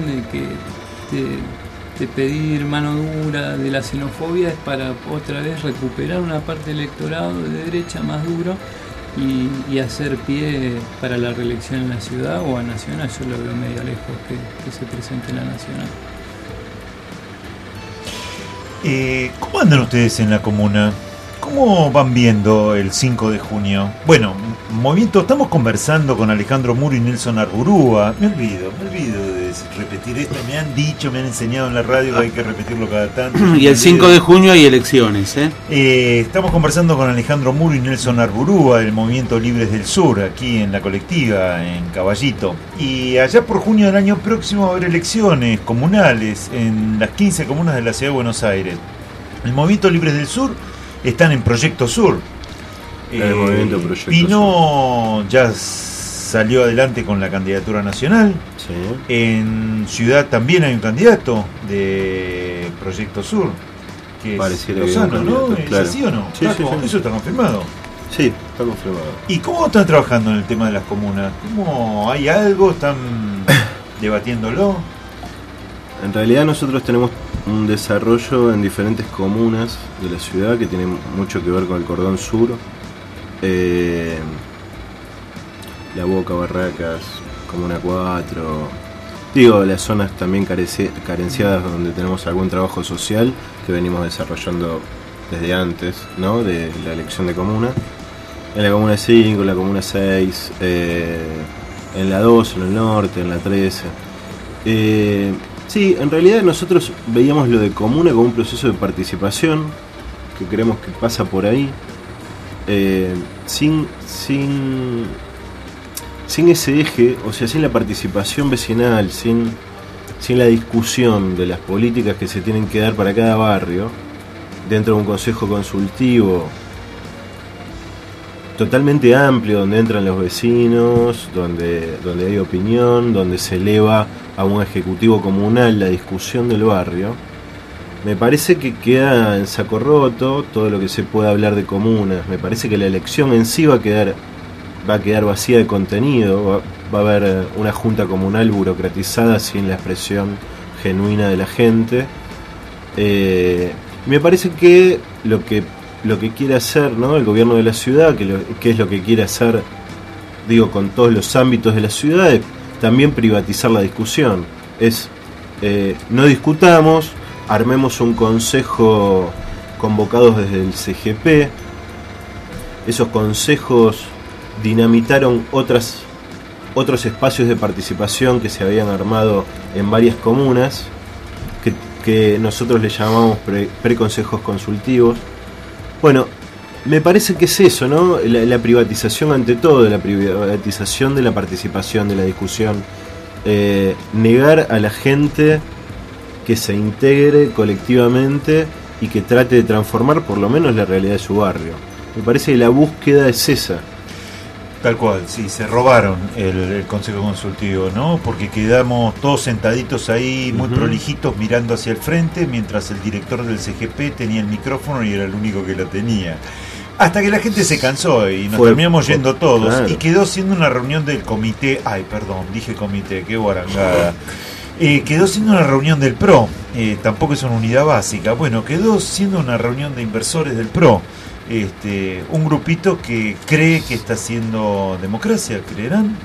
de pedir mano dura, de la xenofobia, es para otra vez recuperar una parte del electorado de derecha más duro y hacer pie para la reelección en la ciudad o a nacional. Yo lo veo medio lejos que se presente en la nacional. ¿Cómo andan ustedes en la comuna? ¿Cómo van viendo el 5 de junio? Bueno, movimiento, estamos conversando con Alejandro Muro y Nelson Arburúa. Me olvido de repetir esto. Me han dicho, me han enseñado en la radio que hay que repetirlo cada tanto. Y el 5 de junio hay elecciones, Estamos conversando con Alejandro Muro y Nelson Arburúa del Movimiento Libres del Sur, aquí en la colectiva, en Caballito. Y allá por junio del año próximo va a haber elecciones comunales en las 15 comunas de la ciudad de Buenos Aires. El Movimiento Libres del Sur están en Proyecto Sur. El movimiento Proyecto Pino Sur ya salió adelante con la candidatura nacional. Sí. En Ciudad también hay un candidato de Proyecto Sur, que pareciera es Lozano, ¿no? Claro. ¿Es así o no? Sí, ¿Eso está confirmado? Sí, está confirmado. ¿Y cómo están trabajando en el tema de las comunas? ¿Cómo hay algo? ¿Están debatiéndolo? En realidad nosotros tenemos un desarrollo en diferentes comunas de la ciudad que tiene mucho que ver con el cordón sur, La Boca, Barracas, Comuna 4, digo, las zonas también carenciadas donde tenemos algún trabajo social que venimos desarrollando desde antes, ¿no? De la elección de comuna. En la Comuna 5, en la Comuna 6, en la 2, en el norte, en la 13. Sí, en realidad nosotros veíamos lo de comuna como un proceso de participación que creemos que pasa por ahí, sin ese eje, o sea, sin la participación vecinal, sin la discusión de las políticas que se tienen que dar para cada barrio, dentro de un consejo consultivo totalmente amplio, donde entran los vecinos, donde hay opinión, donde se eleva a un ejecutivo comunal la discusión del barrio. Me parece que queda en saco roto todo lo que se pueda hablar de comunas. Me parece que la elección en sí va a quedar vacía de contenido. Va a haber una junta comunal burocratizada sin la expresión genuina de la gente. Me parece que lo que quiere hacer, ¿no?, el gobierno de la ciudad, que es lo que quiere hacer, digo, con todos los ámbitos de la ciudad, es también privatizar la discusión. No discutamos, armemos un consejo convocados desde el CGP. Esos consejos dinamitaron otros espacios de participación que se habían armado en varias comunas, que nosotros le llamamos preconsejos consultivos. Bueno, me parece que es eso, ¿no? La privatización ante todo, la privatización de la participación, de la discusión. Negar a la gente que se integre colectivamente y que trate de transformar por lo menos la realidad de su barrio. Me parece que la búsqueda es esa. Tal cual, sí, se robaron el consejo consultivo, ¿no? Porque quedamos todos sentaditos ahí, muy prolijitos, mirando hacia el frente, mientras el director del CGP tenía el micrófono y era el único que lo tenía. Hasta que la gente se cansó y nos terminamos yendo todos, claro. Y quedó siendo una reunión del comité, dije comité, qué guarangada. Quedó siendo una reunión del PRO, tampoco es una unidad básica, bueno, quedó siendo una reunión de inversores del PRO. Un grupito que cree que está haciendo democracia, ¿creerán?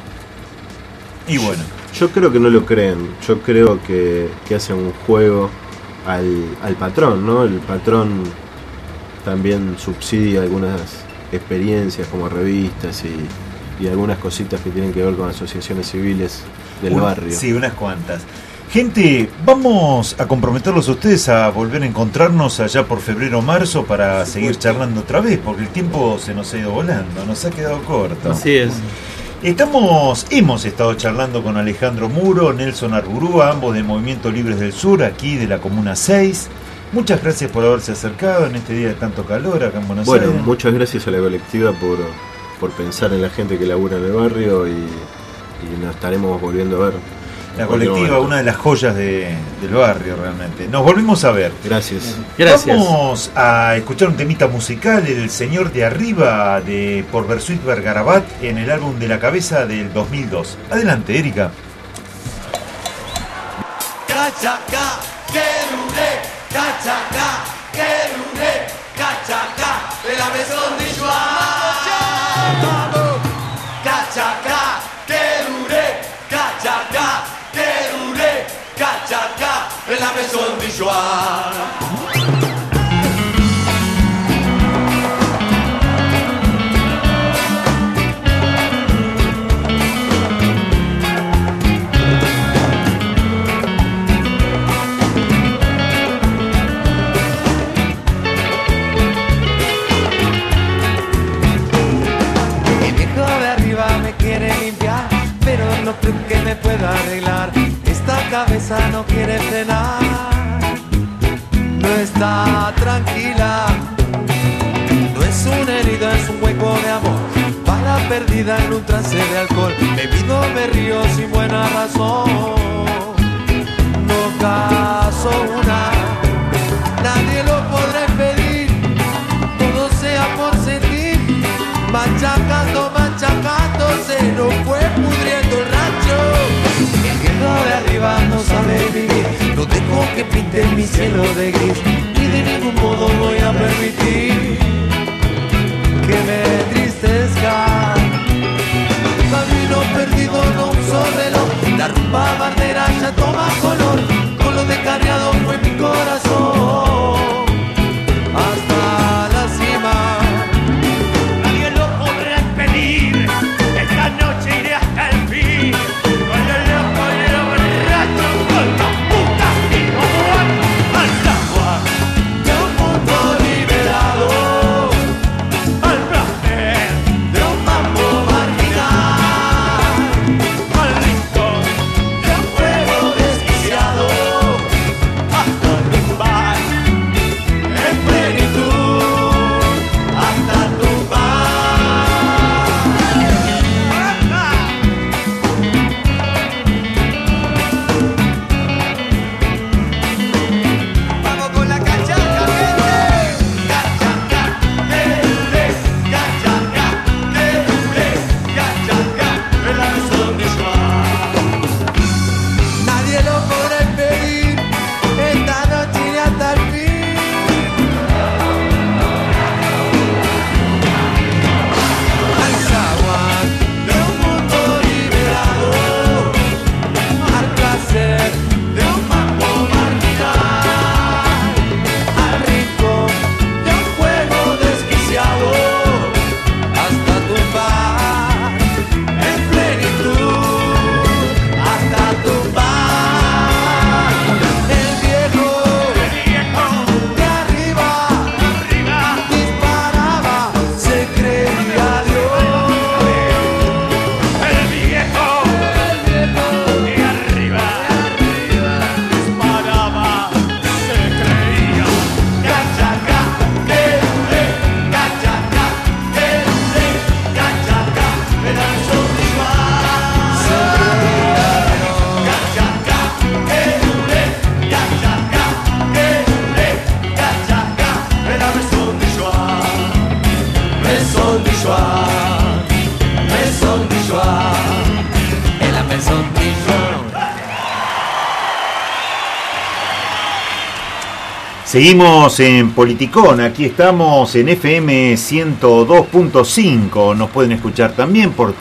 Y bueno, yo creo que no lo creen. Yo creo que hacen un juego al patrón, ¿no? El patrón también subsidia algunas experiencias como revistas y algunas cositas que tienen que ver con asociaciones civiles del barrio. Sí, unas cuantas. Gente, vamos a comprometerlos a ustedes a volver a encontrarnos allá por febrero o marzo para seguir charlando otra vez, porque el tiempo se nos ha ido volando, nos ha quedado corto. Así es. Hemos estado charlando con Alejandro Muro, Nelson Arburúa, ambos de Movimiento Libres del Sur, aquí de la Comuna 6. Muchas gracias por haberse acercado en este día de tanto calor acá en Buenos Aires. Bueno, muchas gracias a la colectiva por pensar en la gente que labura en el barrio y nos estaremos volviendo a ver. La colectiva, una de las joyas del barrio realmente. Nos volvimos a ver. Gracias. Vamos a escuchar un temita musical, El Señor de Arriba, por Bersuit Vergarabat, en el álbum De la Cabeza del 2002. Adelante, Erika. Cachaca, querure, cachaca, querure, cachaca, de la maison de Joie. Vamos, cachaca, querure, cachaca, querure, cachaca, de la maison de Joie. Quiere limpiar, pero no creo que me pueda arreglar. Esta cabeza no quiere frenar, no está tranquila. No es una herida, es un hueco de amor, bala perdida en un trance de alcohol. Bebido me río sin buena razón, no caso una, nadie lo podrá impedir, todo sea por sentir. Machacando, se nos fue pudriendo el rancho. El viejo de arriba no sabe vivir, no dejo que pinte mi cielo de gris, y de ningún modo voy a permitir que me entristezca. Seguimos en Politicón, aquí estamos en FM 102.5, nos pueden escuchar también por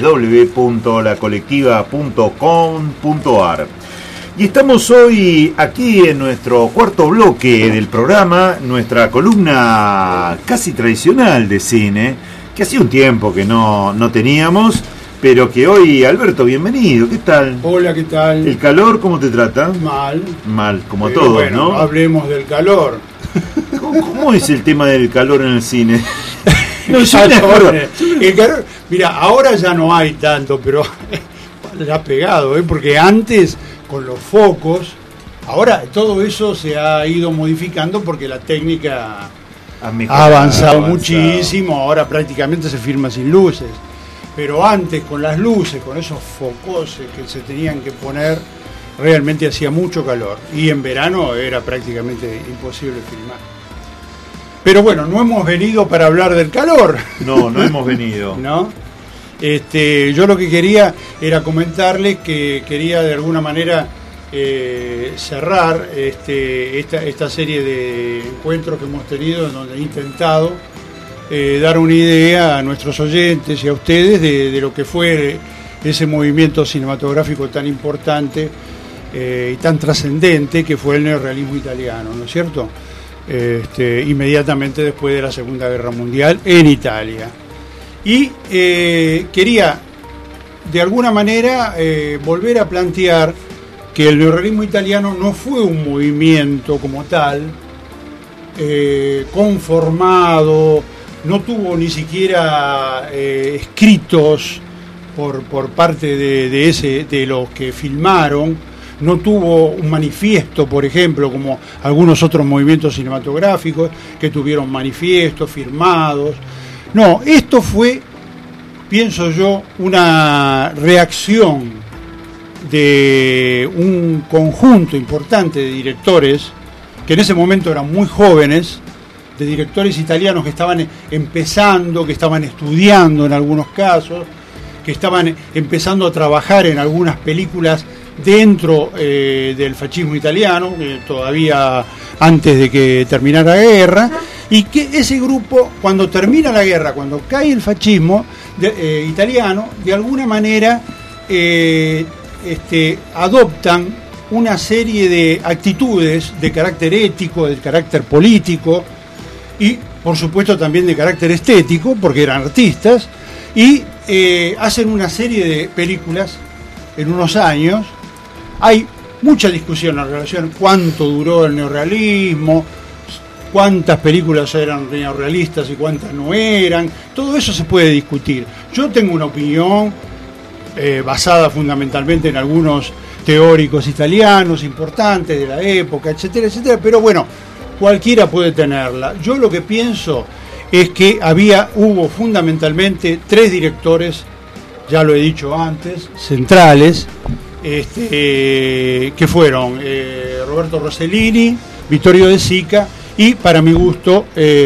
www.lacolectiva.com.ar. Y estamos hoy aquí en nuestro cuarto bloque del programa, nuestra columna casi tradicional de cine, que hacía un tiempo que no teníamos, pero que hoy, Alberto, bienvenido, ¿qué tal? Hola, ¿qué tal? ¿El calor cómo te trata? Mal. Mal, como Pero todos, bueno, ¿no? Hablemos del calor. ¿Cómo es el tema del calor en el cine? No, El calor, mira, ahora ya no hay tanto, pero ya ha pegado, porque antes, con los focos, ahora todo eso se ha ido modificando porque la técnica ha avanzado muchísimo, ahora prácticamente se filma sin luces. Pero antes, con las luces, con esos focos que se tenían que poner, realmente hacía mucho calor. Y en verano era prácticamente imposible filmar. Pero bueno, no hemos venido para hablar del calor. No hemos venido. ¿No? Yo lo que quería era comentarles que quería de alguna manera cerrar esta serie de encuentros que hemos tenido, en donde he intentado dar una idea a nuestros oyentes y a ustedes de lo que fue ese movimiento cinematográfico tan importante y tan trascendente que fue el neorrealismo italiano, ¿no es cierto? Inmediatamente después de la Segunda Guerra Mundial en Italia. Y quería de alguna manera volver a plantear que el neorrealismo italiano no fue un movimiento como tal conformado, no tuvo ni siquiera escritos por parte de los que filmaron, no tuvo un manifiesto, por ejemplo, como algunos otros movimientos cinematográficos que tuvieron manifiestos firmados. No, esto fue, pienso yo, una reacción de un conjunto importante de directores que en ese momento eran muy jóvenes, de directores italianos que estaban empezando, que estaban estudiando en algunos casos, que estaban empezando a trabajar en algunas películas dentro del fascismo italiano, todavía antes de que terminara la guerra, y que ese grupo, cuando termina la guerra, cuando cae el fascismo italiano, de alguna manera adoptan una serie de actitudes de carácter ético, de carácter político, y por supuesto también de carácter estético, porque eran artistas, y hacen una serie de películas en unos años. Hay mucha discusión en relación a cuánto duró el neorrealismo, cuántas películas eran neorrealistas y cuántas no eran. Todo eso se puede discutir. Yo tengo una opinión basada fundamentalmente en algunos teóricos italianos importantes de la época, etcétera, etcétera, pero bueno, cualquiera puede tenerla. Yo lo que pienso es que hubo fundamentalmente tres directores, ya lo he dicho antes, centrales, que fueron Roberto Rossellini, Vittorio De Sica y, para mi gusto,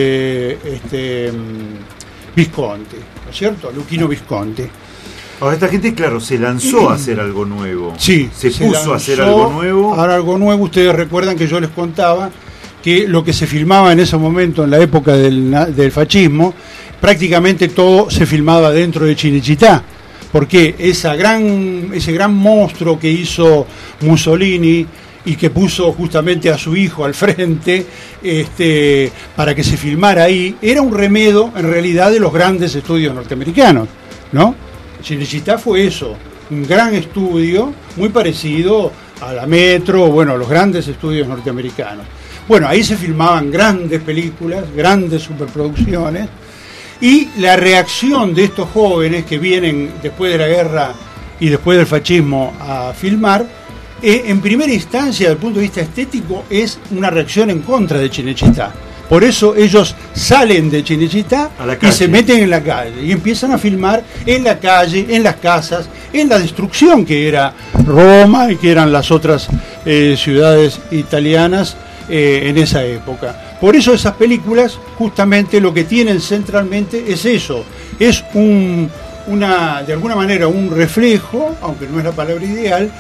Visconti, ¿no es cierto? Luchino Visconti. Ahora esta gente, claro, se lanzó a hacer algo nuevo. Sí, se puso a hacer algo nuevo. Ahora algo nuevo, ustedes recuerdan que yo les contaba que lo que se filmaba en ese momento, en la época del fascismo, prácticamente todo se filmaba dentro de Cinecittà, porque ese gran monstruo que hizo Mussolini y que puso justamente a su hijo al frente para que se filmara ahí, era un remedo en realidad de los grandes estudios norteamericanos, ¿no? Cinecittà fue eso, un gran estudio muy parecido a la Metro, bueno, los grandes estudios norteamericanos. Bueno, ahí se filmaban grandes películas, grandes superproducciones, y la reacción de estos jóvenes que vienen después de la guerra y después del fascismo a filmar, en primera instancia, desde el punto de vista estético, es una reacción en contra de Cinecittà. Por eso ellos salen de Cinecittà y se meten en la calle y empiezan a filmar en la calle, en las casas, en la destrucción que era Roma y que eran las otras ciudades italianas en esa época. Por eso esas películas justamente lo que tienen centralmente es eso, es un de alguna manera un reflejo, aunque no es la palabra ideal,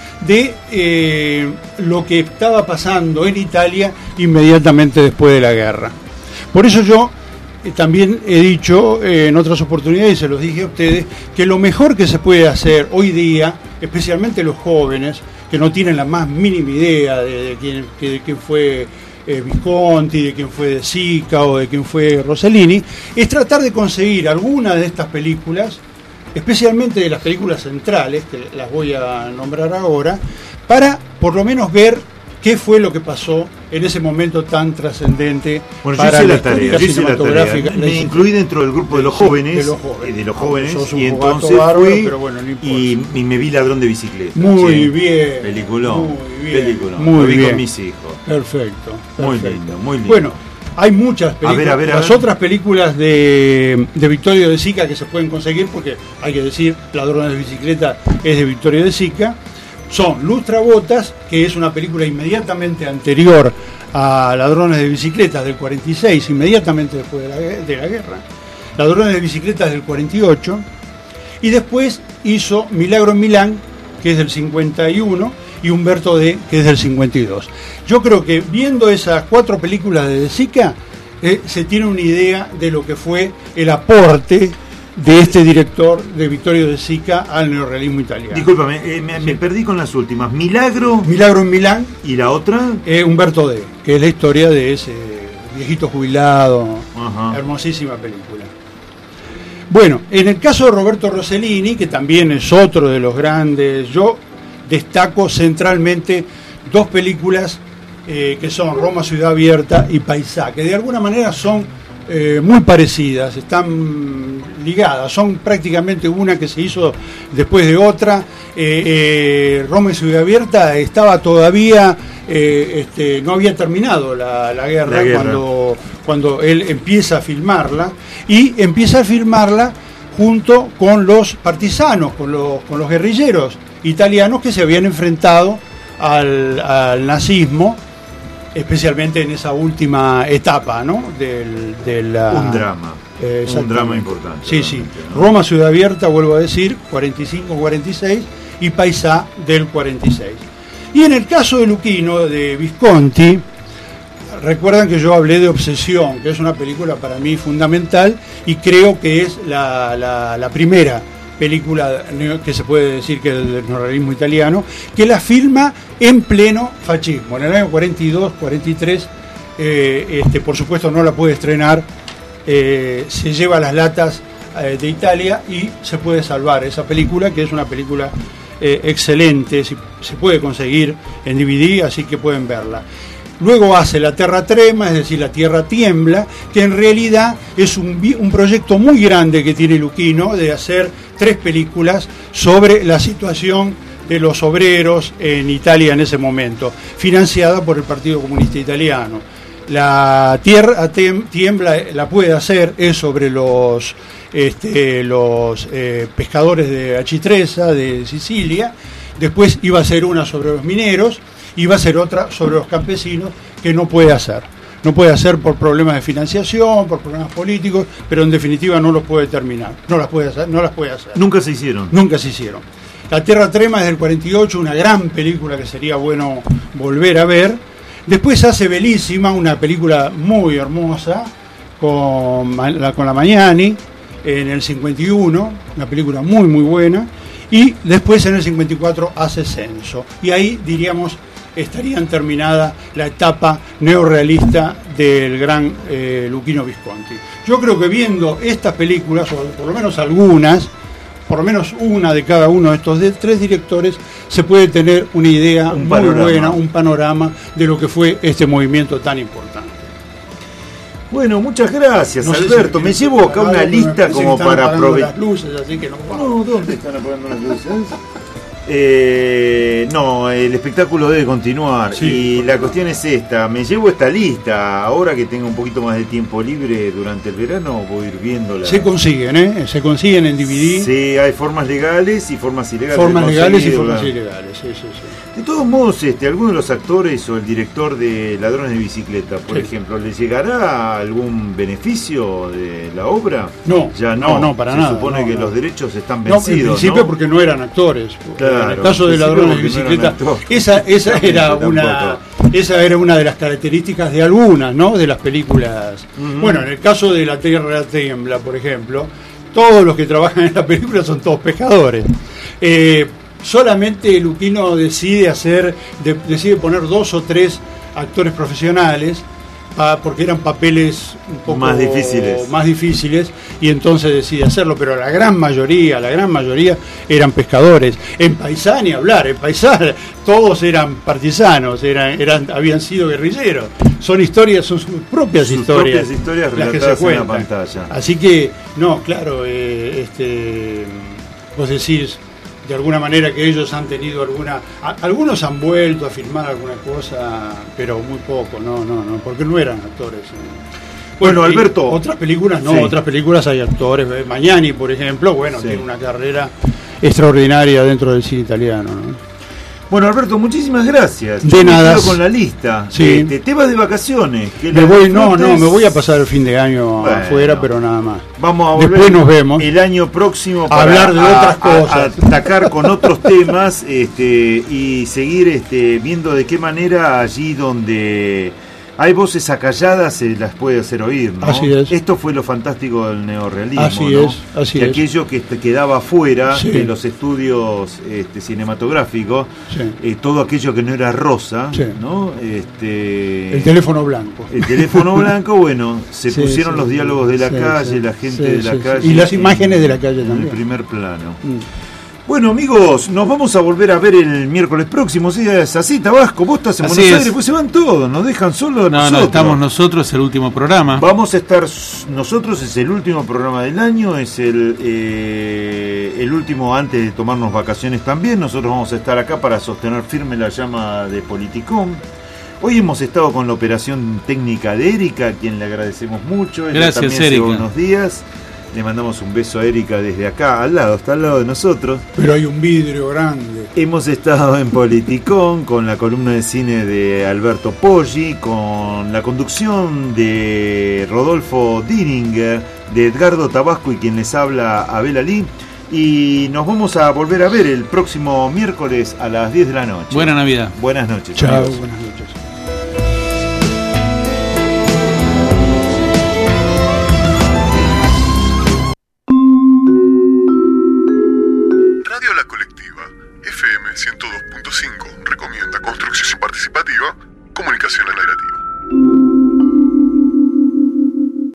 de lo que estaba pasando en Italia inmediatamente después de la guerra. Por eso yo también he dicho en otras oportunidades, y se los dije a ustedes, que lo mejor que se puede hacer hoy día, especialmente los jóvenes, que no tienen la más mínima idea de quién fue Visconti, de quién fue De Sica o de quién fue Rossellini, es tratar de conseguir alguna de estas películas, especialmente de las películas centrales, que las voy a nombrar ahora, para por lo menos ver qué fue lo que pasó en ese momento tan trascendente. Bueno, para yo hice la tarea. Me incluí dentro del grupo de los jóvenes, y entonces fui y me vi Ladrón de Bicicleta. Muy bien. Peliculón. Muy lo vi bien. con mis hijos. Perfecto. Muy lindo, muy lindo. Bueno, hay muchas películas. A ver. Las otras películas de Vittorio De Sica que se pueden conseguir, porque hay que decir, Ladrones de Bicicleta es de Vittorio De Sica, son Lustrabotas, que es una película inmediatamente anterior a Ladrones de Bicicletas del 46, inmediatamente después de la guerra. Ladrones de Bicicletas del 48, y después hizo Milagro en Milán, que es del 51, y Umberto D, que es del 52. Yo creo que viendo esas 4 películas de Sica, se tiene una idea de lo que fue el aporte de este director, de Vittorio De Sica, al neorrealismo italiano. Discúlpame, me perdí con las últimas. Milagro en Milán. ¿Y la otra? Umberto D, que es la historia de ese viejito jubilado. Ajá. Hermosísima película. Bueno, en el caso de Roberto Rossellini, que también es otro de los grandes, yo destaco centralmente 2 películas que son Roma, Ciudad Abierta y Paisà, que de alguna manera son muy parecidas, están ligadas, son prácticamente una que se hizo después de otra. Roma y Ciudad Abierta estaba todavía, no había terminado la guerra. Cuando él empieza a filmarla, y empieza a filmarla junto con los partisanos, con los guerrilleros italianos que se habían enfrentado al nazismo, especialmente en esa última etapa, ¿no? Un drama importante. Sí. Roma, Ciudad Abierta, vuelvo a decir, 45-46, y Paisà del 46. Y en el caso de Luchino, de Visconti, recuerdan que yo hablé de Obsesión, que es una película para mí fundamental, y creo que es la primera película que se puede decir que es del neorrealismo italiano, que la filma en pleno fascismo. En el año 42, 43, por supuesto no la puede estrenar, se lleva las latas de Italia y se puede salvar esa película, que es una película excelente, se puede conseguir en DVD, así que pueden verla. Luego hace La Terra Trema, es decir, La Tierra Tiembla, que en realidad es un proyecto muy grande que tiene Luchino de hacer 3 películas sobre la situación de los obreros en Italia en ese momento, financiada por el Partido Comunista Italiano. La Tierra Tiembla la puede hacer, es sobre los pescadores de Acitrezza, de Sicilia. Después iba a ser una sobre los mineros, y va a ser otra sobre los campesinos, que no puede hacer. No puede hacer por problemas de financiación, por problemas políticos, pero en definitiva no los puede terminar. No las puede hacer. Nunca se hicieron. La Terra Trema es del 48, una gran película que sería bueno volver a ver. Después hace Bellísima, una película muy hermosa, con la Magnani, en el 51, una película muy muy buena. Y después en el 54 hace Censo. Y ahí, diríamos, estarían terminada la etapa neorrealista del gran Luchino Visconti. Yo creo que viendo estas películas, o por lo menos algunas, por lo menos una de cada uno de estos 3 directores, se puede tener una idea muy buena, un panorama de lo que fue este movimiento tan importante. Bueno, muchas gracias, Alberto. Me llevo acá una lista como para aprovechar. Las luces, así que no, ¿dónde están apagando las luces? No, el espectáculo debe continuar. Sí, y la cuestión es esta, me llevo esta lista, ahora que tengo un poquito más de tiempo libre durante el verano, voy a ir viéndola. Se consiguen, se consiguen en DVD. Sí, hay formas legales y formas ilegales. Formas legales y formas ilegales, sí. De todos modos, alguno de los actores o el director de Ladrones de Bicicleta, por ejemplo, ¿le llegará algún beneficio de la obra? No, ya no, para nada. Se supone que los derechos están No, vencidos. en principio porque no eran actores. Claro, en el caso de Ladrones de Bicicleta, esa era una de las características de algunas, ¿no? De las películas. Bueno, en el caso de La Tierra Tiembla, por ejemplo, todos los que trabajan en la película son todos pescadores. Solamente Luquino decide poner 2 o 3 actores profesionales porque eran papeles un poco más difíciles y entonces decide hacerlo, pero la gran mayoría eran pescadores. En Paisán ni hablar, todos eran partisanos, habían sido guerrilleros. Son sus propias historias las que se cuentan en la pantalla. Así que no, claro, vos decís de alguna manera que ellos han tenido algunos han vuelto a filmar alguna cosa, pero muy poco, no, porque no eran actores. Bueno, Alberto, otras películas no, otras películas hay actores. Magnani, por ejemplo, tiene una carrera extraordinaria dentro del cine italiano, ¿no? Bueno, Alberto, muchísimas gracias. De nada. Me quedo con la lista. Sí. Te vas de vacaciones. Me voy a pasar el fin de año afuera, pero nada más. Vamos a volver. Después nos vemos. El año próximo para hablar de otras cosas. A atacar con otros temas y seguir viendo de qué manera allí donde hay voces acalladas se las puede hacer oír, ¿no? Así es. Esto fue lo fantástico del neorrealismo, así ¿no? Así que es. Aquello que quedaba fuera de los estudios cinematográficos, todo aquello que no era rosa, ¿no? El teléfono blanco. El teléfono blanco, bueno, se pusieron los diálogos de la calle, la gente de la calle. Y las imágenes de la calle también. En el primer plano. Bueno, amigos, nos vamos a volver a ver el miércoles próximo. ¿Sí? Es así, Tabasco, vos estás en Buenos Aires, pues se van todos, nos dejan solo nosotros. No, estamos nosotros, el último programa. Vamos a estar nosotros, es el último programa del año, es el último antes de tomarnos vacaciones también. Nosotros vamos a estar acá para sostener firme la llama de Politicón. Hoy hemos estado con la operación técnica de Erika, a quien le agradecemos mucho. Gracias, Erika. Hace unos días. Le mandamos un beso a Erika desde acá, está al lado de nosotros. Pero hay un vidrio grande. Hemos estado en Politicón con la columna de cine de Alberto Poggi, con la conducción de Rodolfo Dininger, de Edgardo Tabasco y quien les habla, Abel Ali. Y nos vamos a volver a ver el próximo miércoles a las 10 de la noche. Buena Navidad. Buenas noches. Chao, amigos. buenas noches. Radio La Colectiva, FM 102.5, recomienda construcción participativa, comunicación alternativa.